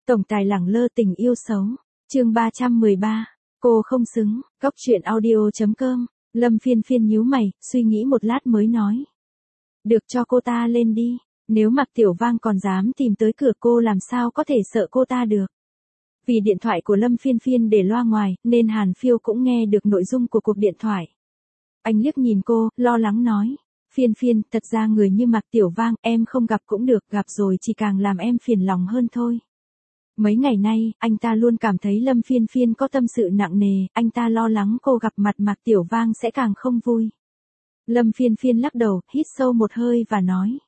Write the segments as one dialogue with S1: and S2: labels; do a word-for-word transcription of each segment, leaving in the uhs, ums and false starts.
S1: Tổng tài lẳng lơ tình yêu xấu. Chương ba trăm mười ba. Cô không xứng. Góc truyện audio chấm com. Lâm Phiên Phiên nhíu mày, suy nghĩ một lát mới nói. Được, cho cô ta lên đi. Nếu Mạc Tiểu Vang còn dám tìm tới cửa cô làm sao có thể sợ cô ta được. Vì điện thoại của Lâm Phiên Phiên để loa ngoài, nên Hàn Phiêu cũng nghe được nội dung của cuộc điện thoại. Anh liếc nhìn cô, lo lắng nói. Phiên Phiên, thật ra người như Mạc Tiểu Vang, em không gặp cũng được, gặp rồi chỉ càng làm em phiền lòng hơn thôi. Mấy ngày nay, anh ta luôn cảm thấy Lâm Phiên Phiên có tâm sự nặng nề, anh ta lo lắng cô gặp mặt Mạc Tiểu Vang sẽ càng không vui. Lâm Phiên Phiên lắc đầu, hít sâu một hơi và nói.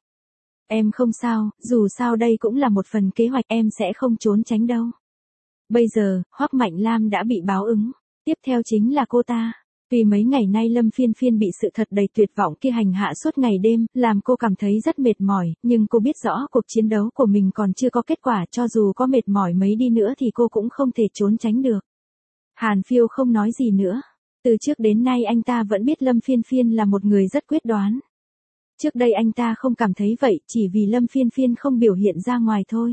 S1: Em không sao, dù sao đây cũng là một phần kế hoạch, em sẽ không trốn tránh đâu. Bây giờ, Hoắc Mạnh Lam đã bị báo ứng, tiếp theo chính là cô ta. Vì mấy ngày nay Lâm Phiên Phiên bị sự thật đầy tuyệt vọng kia hành hạ suốt ngày đêm, làm cô cảm thấy rất mệt mỏi, nhưng cô biết rõ cuộc chiến đấu của mình còn chưa có kết quả, cho dù có mệt mỏi mấy đi nữa thì cô cũng không thể trốn tránh được. Hàn Phiêu không nói gì nữa. Từ trước đến nay anh ta vẫn biết Lâm Phiên Phiên là một người rất quyết đoán. Trước đây anh ta không cảm thấy vậy, chỉ vì Lâm Phiên Phiên không biểu hiện ra ngoài thôi.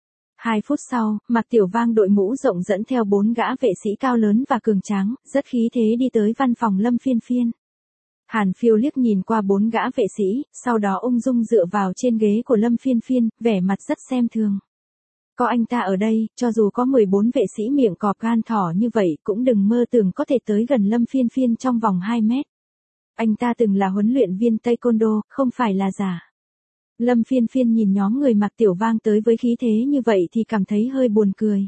S1: Hai phút sau, Mạc Tiểu Vang đội mũ rộng dẫn theo bốn gã vệ sĩ cao lớn và cường tráng, rất khí thế đi tới văn phòng Lâm Phiên Phiên. Hàn Phiêu liếc nhìn qua bốn gã vệ sĩ, sau đó ung dung dựa vào trên ghế của Lâm Phiên Phiên, vẻ mặt rất xem thường. Có anh ta ở đây, cho dù có mười bốn vệ sĩ miệng cọp gan thỏ như vậy, cũng đừng mơ tưởng có thể tới gần Lâm Phiên Phiên trong vòng hai mét. Anh ta từng là huấn luyện viên Taekwondo, không phải là giả. Lâm Phiên Phiên nhìn nhóm người Mạc Tiểu Vang tới với khí thế như vậy thì cảm thấy hơi buồn cười.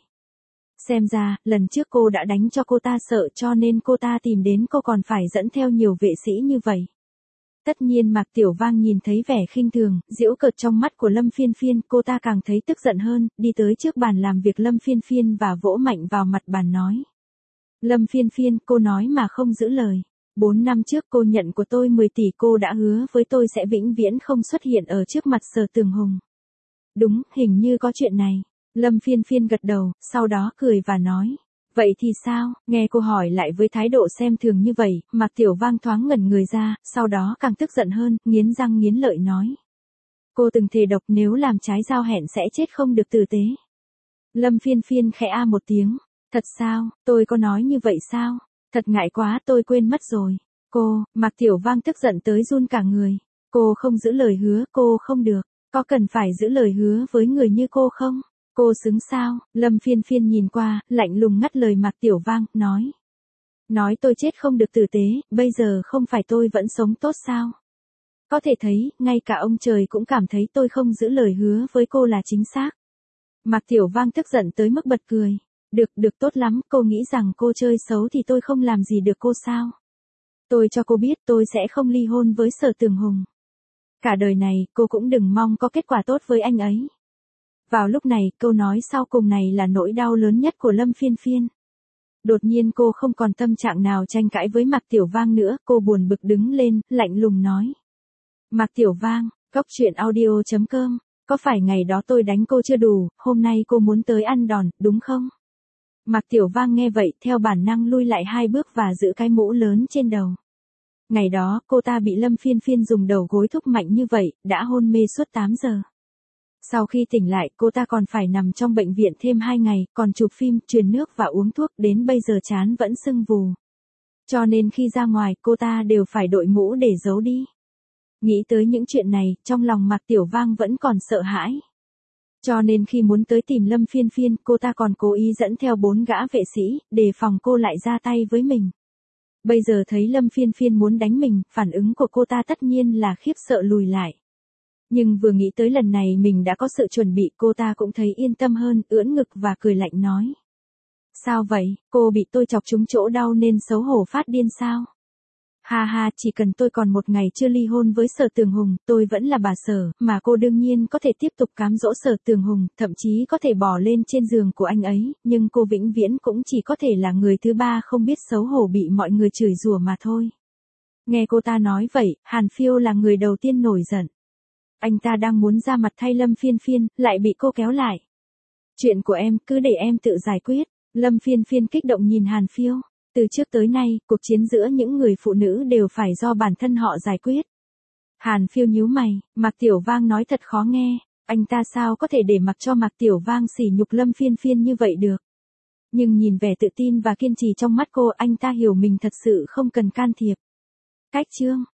S1: Xem ra, lần trước cô đã đánh cho cô ta sợ cho nên cô ta tìm đến cô còn phải dẫn theo nhiều vệ sĩ như vậy. Tất nhiên Mạc Tiểu Vang nhìn thấy vẻ khinh thường, giễu cợt trong mắt của Lâm Phiên Phiên, cô ta càng thấy tức giận hơn, đi tới trước bàn làm việc Lâm Phiên Phiên và vỗ mạnh vào mặt bàn nói. Lâm Phiên Phiên, cô nói mà không giữ lời. Bốn năm trước cô nhận của tôi mười tỷ, cô đã hứa với tôi sẽ vĩnh viễn không xuất hiện ở trước mặt Sở Tường Hùng. Đúng, hình như có chuyện này. Lâm Phiên Phiên gật đầu, sau đó cười và nói. Vậy thì sao? Nghe cô hỏi lại với thái độ xem thường như vậy, Mạc Tiểu Vang thoáng ngẩn người ra, sau đó càng tức giận hơn, nghiến răng nghiến lợi nói. Cô từng thề độc nếu làm trái giao hẹn sẽ chết không được tử tế. Lâm Phiên Phiên khẽ a một tiếng. Thật sao, tôi có nói như vậy sao? Thật ngại quá, tôi quên mất rồi. Cô, Mạc Tiểu Vang tức giận tới run cả người. Cô không giữ lời hứa, cô không được. Có cần phải giữ lời hứa với người như cô không? Cô xứng sao? Lâm Phiên Phiên nhìn qua, lạnh lùng ngắt lời Mạc Tiểu Vang, nói. Nói tôi chết không được tử tế, bây giờ không phải tôi vẫn sống tốt sao? Có thể thấy, ngay cả ông trời cũng cảm thấy tôi không giữ lời hứa với cô là chính xác. Mạc Tiểu Vang tức giận tới mức bật cười. Được, được, tốt lắm, cô nghĩ rằng cô chơi xấu thì tôi không làm gì được cô sao? Tôi cho cô biết tôi sẽ không ly hôn với Sở Tường Hùng. Cả đời này, cô cũng đừng mong có kết quả tốt với anh ấy. Vào lúc này, câu nói sau cùng này là nỗi đau lớn nhất của Lâm Phiên Phiên. Đột nhiên cô không còn tâm trạng nào tranh cãi với Mạc Tiểu Vang nữa, cô buồn bực đứng lên, lạnh lùng nói. Mạc Tiểu Vang, góc truyện audio chấm com, có phải ngày đó tôi đánh cô chưa đủ, hôm nay cô muốn tới ăn đòn, đúng không? Mạc Tiểu Vang nghe vậy, theo bản năng lui lại hai bước và giữ cái mũ lớn trên đầu. Ngày đó, cô ta bị Lâm Phiên Phiên dùng đầu gối thúc mạnh như vậy, đã hôn mê suốt tám giờ. Sau khi tỉnh lại, cô ta còn phải nằm trong bệnh viện thêm hai ngày, còn chụp phim, truyền nước và uống thuốc, đến bây giờ trán vẫn sưng vù. Cho nên khi ra ngoài, cô ta đều phải đội mũ để giấu đi. Nghĩ tới những chuyện này, trong lòng Mạc Tiểu Vang vẫn còn sợ hãi. Cho nên khi muốn tới tìm Lâm Phiên Phiên, cô ta còn cố ý dẫn theo bốn gã vệ sĩ, đề phòng cô lại ra tay với mình. Bây giờ thấy Lâm Phiên Phiên muốn đánh mình, phản ứng của cô ta tất nhiên là khiếp sợ lùi lại. Nhưng vừa nghĩ tới lần này mình đã có sự chuẩn bị, cô ta cũng thấy yên tâm hơn, ưỡn ngực và cười lạnh nói. Sao vậy, cô bị tôi chọc trúng chỗ đau nên xấu hổ phát điên sao? Ha ha, chỉ cần tôi còn một ngày chưa ly hôn với Sở Tường Hùng, tôi vẫn là bà Sở, mà cô đương nhiên có thể tiếp tục cám dỗ Sở Tường Hùng, thậm chí có thể bỏ lên trên giường của anh ấy, nhưng cô vĩnh viễn cũng chỉ có thể là người thứ ba không biết xấu hổ bị mọi người chửi rủa mà thôi. Nghe cô ta nói vậy, Hàn Phiêu là người đầu tiên nổi giận. Anh ta đang muốn ra mặt thay Lâm Phiên Phiên, lại bị cô kéo lại. Chuyện của em, cứ để em tự giải quyết. Lâm Phiên Phiên kích động nhìn Hàn Phiêu. Từ trước tới nay, cuộc chiến giữa những người phụ nữ đều phải do bản thân họ giải quyết. Hàn Phiêu nhíu mày, Mạc Tiểu Vang nói thật khó nghe. Anh ta sao có thể để mặc cho Mạc Tiểu Vang sỉ nhục Lâm Phiên Phiên như vậy được. Nhưng nhìn vẻ tự tin và kiên trì trong mắt cô, anh ta hiểu mình thật sự không cần can thiệp. Cách chương